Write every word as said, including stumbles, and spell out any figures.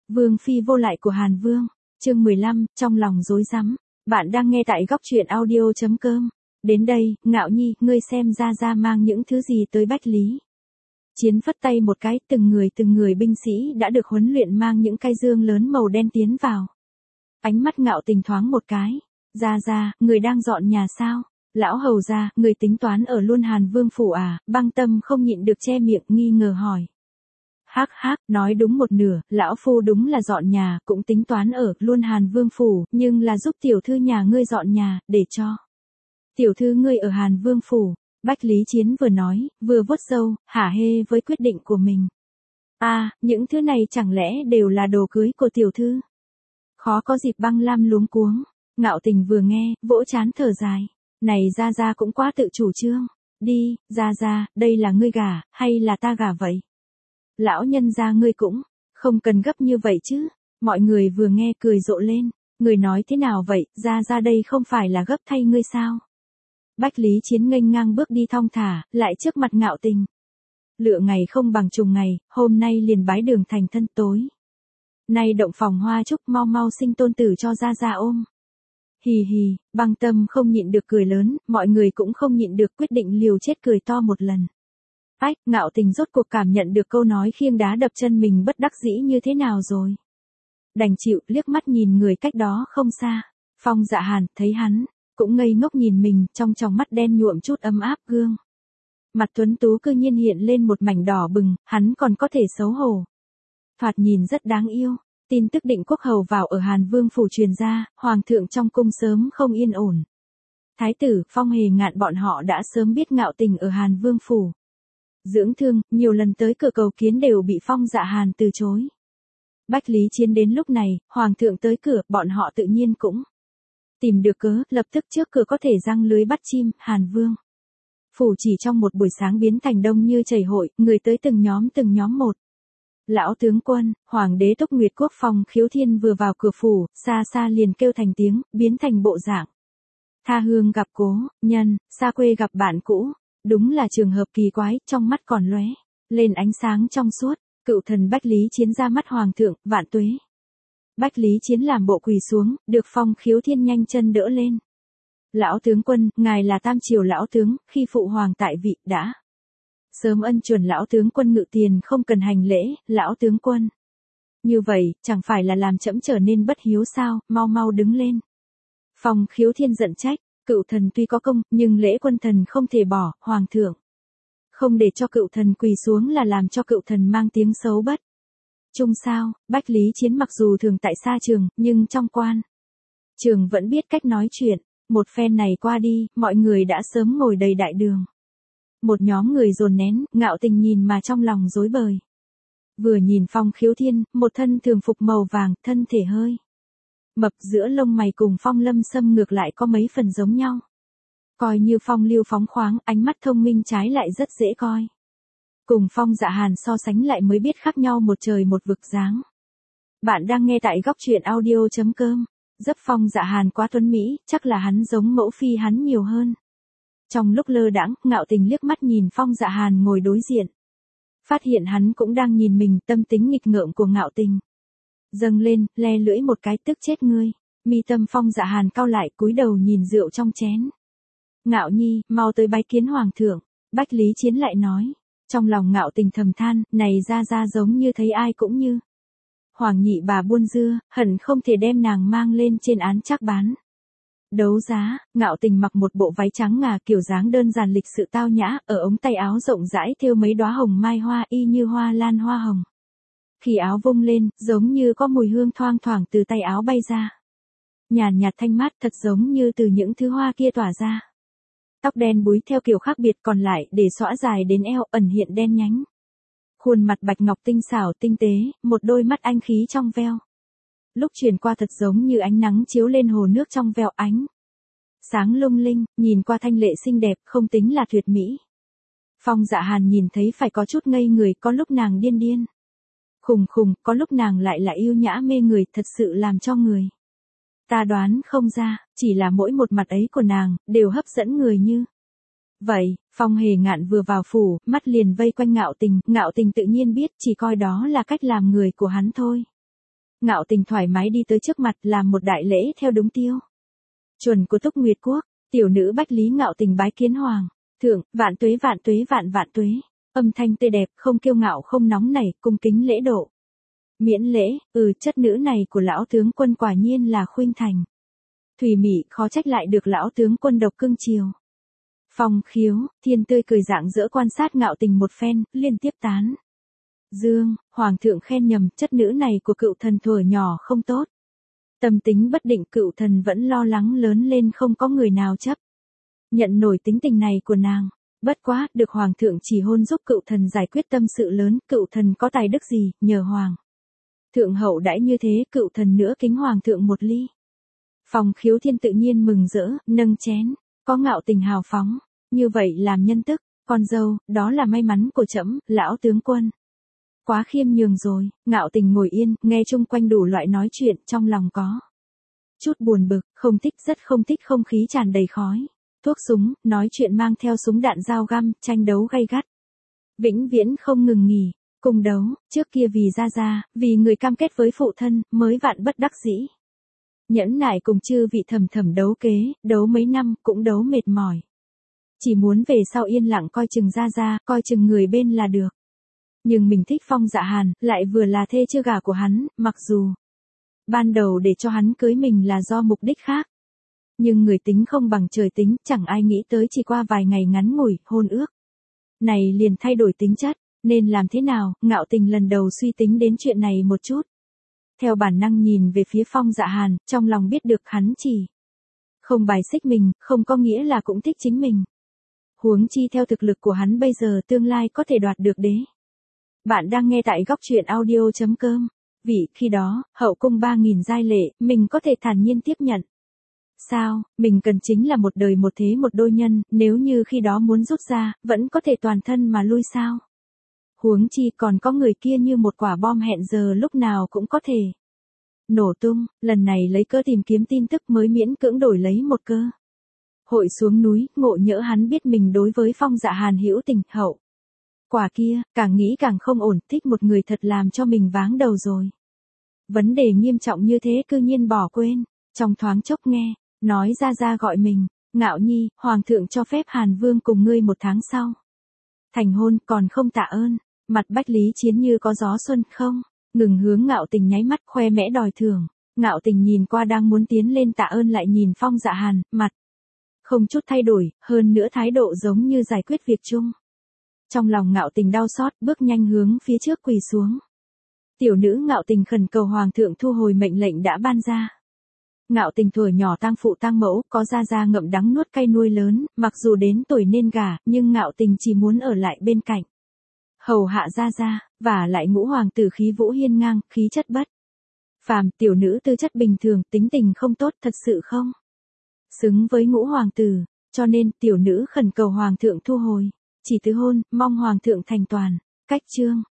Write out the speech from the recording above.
Vương phi vô lại của Hàn Vương, chương mười lăm, trong lòng rối rắm. Bạn đang nghe tại góc truyện audio chấm com. Đến đây, Ngạo Nhi, ngươi xem ra ra mang những thứ gì tới Bách Lý. Chiến phất tay một cái, từng người từng người binh sĩ đã được huấn luyện mang những cây dương lớn màu đen tiến vào. Ánh mắt Ngạo Tình thoáng một cái. Ra ra, người đang dọn nhà sao? Lão hầu ra, người tính toán ở luôn Hàn Vương phủ à? Băng Tâm không nhịn được che miệng nghi ngờ hỏi. Hắc hắc, nói đúng một nửa, lão phu đúng là dọn nhà, cũng tính toán ở luôn Hàn Vương phủ, nhưng là giúp tiểu thư nhà ngươi dọn nhà, để cho tiểu thư ngươi ở Hàn Vương phủ. Bách Lý Chiến vừa nói, vừa vuốt râu, hả hê với quyết định của mình. A, à, những thứ này chẳng lẽ đều là đồ cưới của tiểu thư? Khó có dịp Băng Lam luống cuống. Ngạo Tình vừa nghe, vỗ trán thở dài. Này ra ra cũng quá tự chủ trương. Đi, ra ra, đây là ngươi gả, hay là ta gả vậy? Lão nhân gia ngươi cũng, không cần gấp như vậy chứ. Mọi người vừa nghe cười rộ lên. Người nói thế nào vậy, ra ra đây không phải là gấp thay ngươi sao? Bách Lý Chiến nghênh ngang bước đi thong thả, lại trước mặt Ngạo Tình. Lựa ngày không bằng trùng ngày, hôm nay liền bái đường thành thân tối. Nay động phòng hoa chúc mau mau sinh tôn tử cho ra ra ôm. Hì hì, Băng Tâm không nhịn được cười lớn, mọi người cũng không nhịn được quyết định liều chết cười to một lần. Ách, Ngạo Tình rốt cuộc cảm nhận được câu nói khiêng đá đập chân mình bất đắc dĩ như thế nào rồi. Đành chịu, liếc mắt nhìn người cách đó không xa. Phong Dạ Hàn, thấy hắn, cũng ngây ngốc nhìn mình, trong tròng mắt đen nhuộm chút ấm áp gương. Mặt tuấn tú cư nhiên hiện lên một mảnh đỏ bừng, hắn còn có thể xấu hổ. Thoạt nhìn rất đáng yêu. Tin tức định quốc hầu vào ở Hàn Vương phủ truyền ra, hoàng thượng trong cung sớm không yên ổn. Thái tử, Phong Hề Ngạn bọn họ đã sớm biết Ngạo Tình ở Hàn Vương phủ. Dưỡng thương, nhiều lần tới cửa cầu kiến đều bị Phong Dạ Hàn từ chối. Bách Lý Chiến đến lúc này, hoàng thượng tới cửa, bọn họ tự nhiên cũng tìm được cớ, lập tức trước cửa có thể giăng lưới bắt chim. Hàn Vương phủ chỉ trong một buổi sáng biến thành đông như chảy hội, người tới từng nhóm từng nhóm một. Lão tướng quân, hoàng đế Túc Nguyệt Quốc Phong Khiếu Thiên vừa vào cửa phủ, xa xa liền kêu thành tiếng, biến thành bộ dạng. Tha hương gặp cố nhân, xa quê gặp bạn cũ. Đúng là trường hợp kỳ quái, trong mắt còn lóe lên ánh sáng trong suốt. Cựu thần Bách Lý Chiến ra mắt hoàng thượng, vạn tuế. Bách Lý Chiến làm bộ quỳ xuống, được Phong Khiếu Thiên nhanh chân đỡ lên. Lão tướng quân, ngài là tam triều lão tướng, khi phụ hoàng tại vị, đã sớm ân chuẩn lão tướng quân ngự tiền không cần hành lễ. Lão tướng quân, như vậy, chẳng phải là làm trẫm trở nên bất hiếu sao? Mau mau đứng lên. Phong Khiếu Thiên giận trách. Cựu thần tuy có công, nhưng lễ quân thần không thể bỏ. Hoàng thượng không để cho cựu thần quỳ xuống là làm cho cựu thần mang tiếng xấu bất chung sao? Bách Lý Chiến mặc dù thường tại xa trường, nhưng trong quan trường vẫn biết cách nói chuyện. Một phen này qua đi, mọi người đã sớm ngồi đầy đại đường. Một nhóm người dồn nén, Ngạo Tình nhìn mà trong lòng rối bời. Vừa nhìn Phong Khiếu Thiên, một thân thường phục màu vàng, thân thể hơi mập, giữa lông mày cùng Phong Lâm Sâm ngược lại có mấy phần giống nhau. Coi như phong lưu phóng khoáng, ánh mắt thông minh trái lại rất dễ coi. Cùng Phong Dạ Hàn so sánh lại mới biết khác nhau một trời một vực dáng. Bạn đang nghe tại góc truyện audio chấm com. Dấp Phong Dạ Hàn quá tuấn mỹ, chắc là hắn giống mẫu phi hắn nhiều hơn. Trong lúc lơ đãng, Ngạo Tình liếc mắt nhìn Phong Dạ Hàn ngồi đối diện. Phát hiện hắn cũng đang nhìn mình, tâm tính nghịch ngợm của Ngạo Tình dâng lên, le lưỡi một cái, tức chết ngươi. Mi tâm Phong Dạ Hàn cau lại, cúi đầu nhìn rượu trong chén. Ngạo Nhi, mau tới bái kiến hoàng thượng. Bách Lý Chiến lại nói. Trong lòng Ngạo Tình thầm than, này ra ra giống như thấy ai cũng như hoàng nhị bà buôn dưa, hận không thể đem nàng mang lên trên án chắc bán. Đấu giá, Ngạo Tình mặc một bộ váy trắng ngà kiểu dáng đơn giản lịch sự tao nhã, ở ống tay áo rộng rãi thêu mấy đóa hồng mai hoa y như hoa lan hoa hồng. Khi áo vung lên, giống như có mùi hương thoang thoảng từ tay áo bay ra. Nhàn nhạt thanh mát, thật giống như từ những thứ hoa kia tỏa ra. Tóc đen búi theo kiểu khác biệt, còn lại để xõa dài đến eo, ẩn hiện đen nhánh. Khuôn mặt bạch ngọc tinh xảo tinh tế, một đôi mắt anh khí trong veo. Lúc truyền qua thật giống như ánh nắng chiếu lên hồ nước trong veo, ánh sáng lung linh, nhìn qua thanh lệ xinh đẹp, không tính là tuyệt mỹ. Phong Dạ Hàn nhìn thấy phải có chút ngây người, có lúc nàng điên điên khùng khùng, có lúc nàng lại là yêu nhã mê người, thật sự làm cho người ta đoán không ra, chỉ là mỗi một mặt ấy của nàng, đều hấp dẫn người như vậy. Phong Hề Ngạn vừa vào phủ, mắt liền vây quanh Ngạo Tình, Ngạo Tình tự nhiên biết, chỉ coi đó là cách làm người của hắn thôi. Ngạo Tình thoải mái đi tới trước mặt làm một đại lễ theo đúng tiêu chuẩn của Túc Nguyệt Quốc, tiểu nữ Bách Lý Ngạo Tình bái kiến hoàng thượng, vạn tuế vạn tuế vạn vạn tuế. Âm thanh tươi đẹp, không kiêu ngạo không nóng nảy, cung kính lễ độ. Miễn lễ, ừ, chất nữ này của lão tướng quân quả nhiên là khuynh thành. Thủy mị, khó trách lại được lão tướng quân độc cưng chiều. Phong Khiếu, Thiên tươi cười rạng rỡ quan sát Ngạo Tình một phen, liên tiếp tán dương, hoàng thượng khen nhầm, chất nữ này của cựu thần thuở nhỏ không tốt. Tâm tính bất định, cựu thần vẫn lo lắng lớn lên không có người nào chấp nhận nổi tính tình này của nàng. Bất quá, được hoàng thượng chỉ hôn giúp cựu thần giải quyết tâm sự lớn, cựu thần có tài đức gì, nhờ hoàng thượng hậu đãi như thế, cựu thần nữa kính hoàng thượng một ly. Phong Khiếu Thiên tự nhiên mừng rỡ, nâng chén, có Ngạo Tình hào phóng, như vậy làm nhân tức, con dâu, đó là may mắn của trẫm, lão tướng quân. Quá khiêm nhường rồi. Ngạo Tình ngồi yên, nghe chung quanh đủ loại nói chuyện, trong lòng có chút buồn bực, không thích, rất không thích không khí tràn đầy khói thuốc súng, nói chuyện mang theo súng đạn dao găm, tranh đấu gay gắt. Vĩnh viễn không ngừng nghỉ, cùng đấu, trước kia vì gia gia, vì người cam kết với phụ thân, mới vạn bất đắc dĩ. Nhẫn nại cùng chư vị thầm thầm đấu kế, đấu mấy năm, cũng đấu mệt mỏi. Chỉ muốn về sau yên lặng coi chừng gia gia, coi chừng người bên là được. Nhưng mình thích Phong Dạ Hàn, lại vừa là thê chưa gả của hắn, mặc dù ban đầu để cho hắn cưới mình là do mục đích khác. Nhưng người tính không bằng trời tính, chẳng ai nghĩ tới chỉ qua vài ngày ngắn ngủi, hôn ước này liền thay đổi tính chất, nên làm thế nào, Ngạo Tình lần đầu suy tính đến chuyện này một chút. Theo bản năng nhìn về phía Phong Dạ Hàn, trong lòng biết được hắn chỉ không bài xích mình, không có nghĩa là cũng thích chính mình. Huống chi theo thực lực của hắn bây giờ tương lai có thể đoạt được đế. Bạn đang nghe tại góc truyện audio.com. Vì, khi đó, hậu cung ba nghìn giai lệ, mình có thể thản nhiên tiếp nhận. Sao, mình cần chính là một đời một thế một đôi nhân, nếu như khi đó muốn rút ra, vẫn có thể toàn thân mà lui sao? Huống chi còn có người kia như một quả bom hẹn giờ lúc nào cũng có thể nổ tung, lần này lấy cơ tìm kiếm tin tức mới miễn cưỡng đổi lấy một cơ hội xuống núi, ngộ nhỡ hắn biết mình đối với Phong Dạ Hàn hữu tình hậu. Quả kia, càng nghĩ càng không ổn, thích một người thật làm cho mình váng đầu rồi. Vấn đề nghiêm trọng như thế cư nhiên bỏ quên, trong thoáng chốc nghe, nói ra ra gọi mình, Ngạo Nhi, Hoàng thượng cho phép Hàn Vương cùng ngươi một tháng sau thành hôn, còn không tạ ơn. Mặt Bách Lý Chiến như có gió xuân không, ngừng hướng Ngạo Tình nháy mắt khoe mẽ đòi thưởng. Ngạo Tình nhìn qua đang muốn tiến lên tạ ơn lại nhìn Phong Dạ Hàn, mặt không chút thay đổi, hơn nữa thái độ giống như giải quyết việc chung. Trong lòng Ngạo Tình đau xót, bước nhanh hướng phía trước quỳ xuống. Tiểu nữ Ngạo Tình khẩn cầu hoàng thượng thu hồi mệnh lệnh đã ban ra. Ngạo Tình thuở nhỏ tang phụ tang mẫu, có gia gia ngậm đắng nuốt cay nuôi lớn, mặc dù đến tuổi nên gả, nhưng Ngạo Tình chỉ muốn ở lại bên cạnh hầu hạ gia gia, và lại ngũ hoàng tử khí vũ hiên ngang, khí chất bất phàm, tiểu nữ tư chất bình thường, tính tình không tốt, thật sự không xứng với ngũ hoàng tử, cho nên tiểu nữ khẩn cầu hoàng thượng thu hồi chỉ tứ hôn, mong hoàng thượng thành toàn. Cách chương